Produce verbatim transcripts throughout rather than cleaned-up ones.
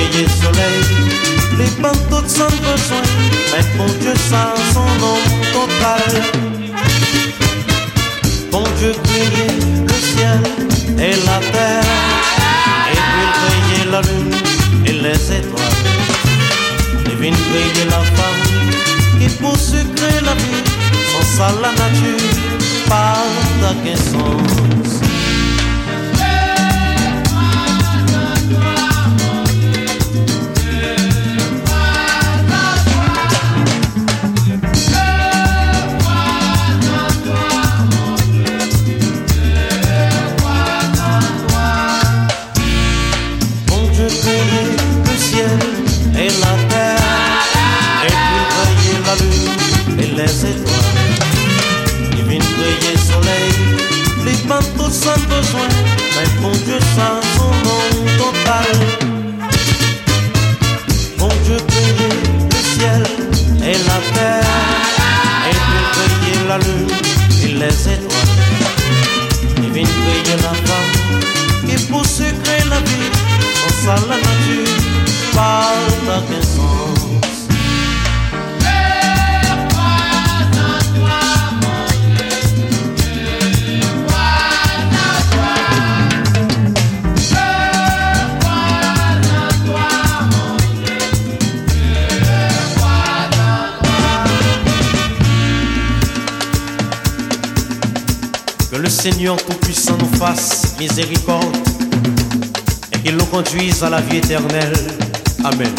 briller soleil, les bandeaux sans besoin, mais bon Dieu ça son nom total. Bon Dieu créait le ciel et la terre, et puis il créait la lune et les étoiles. Il vient créer la femme qui pour sucrer la vie, sans ça la nature par ta sens. Les étoiles, il vient créer soleil, les bateaux sans besoin, mais bon Dieu sans son nom total. Bon Dieu créer le ciel et la terre, et puis créer la lune et les étoiles. Il vient créer la femme qui pour sucrer la vie, sans ça la nature parle d'un sens. Que le Seigneur Tout-Puissant nous fasse miséricorde et qu'il nous conduise à la vie éternelle. Amen.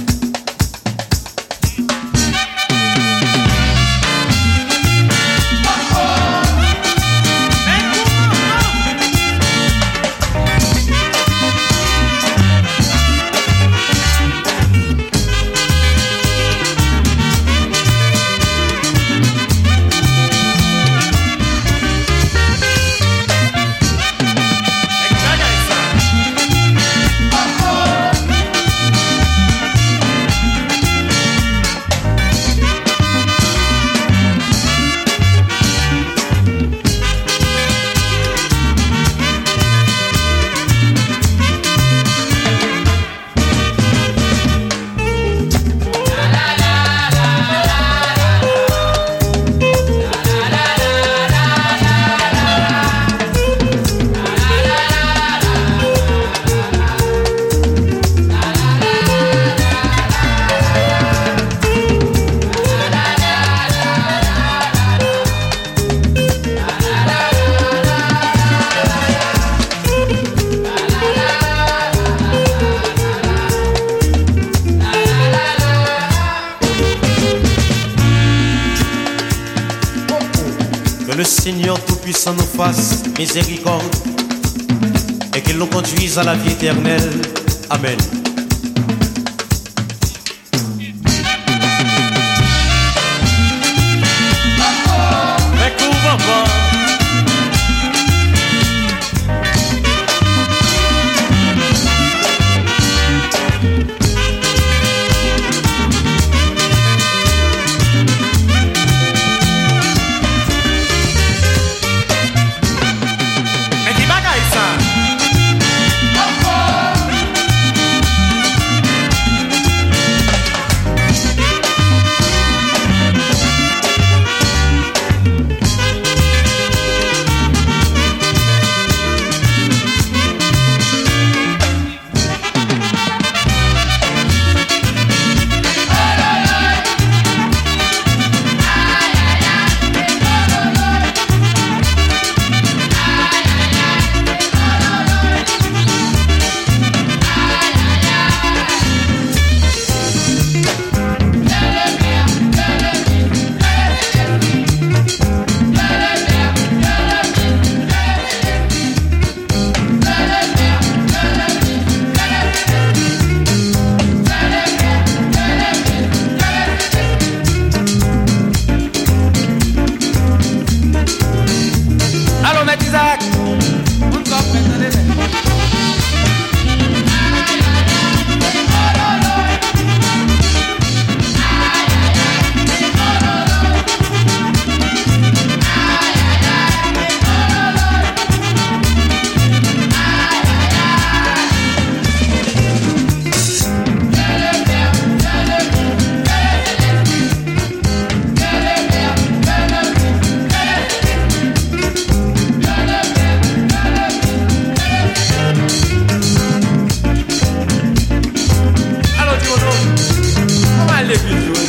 Que le Seigneur Tout-Puissant nous fasse miséricorde et qu'il nous conduise à la vie éternelle. Amen. jouer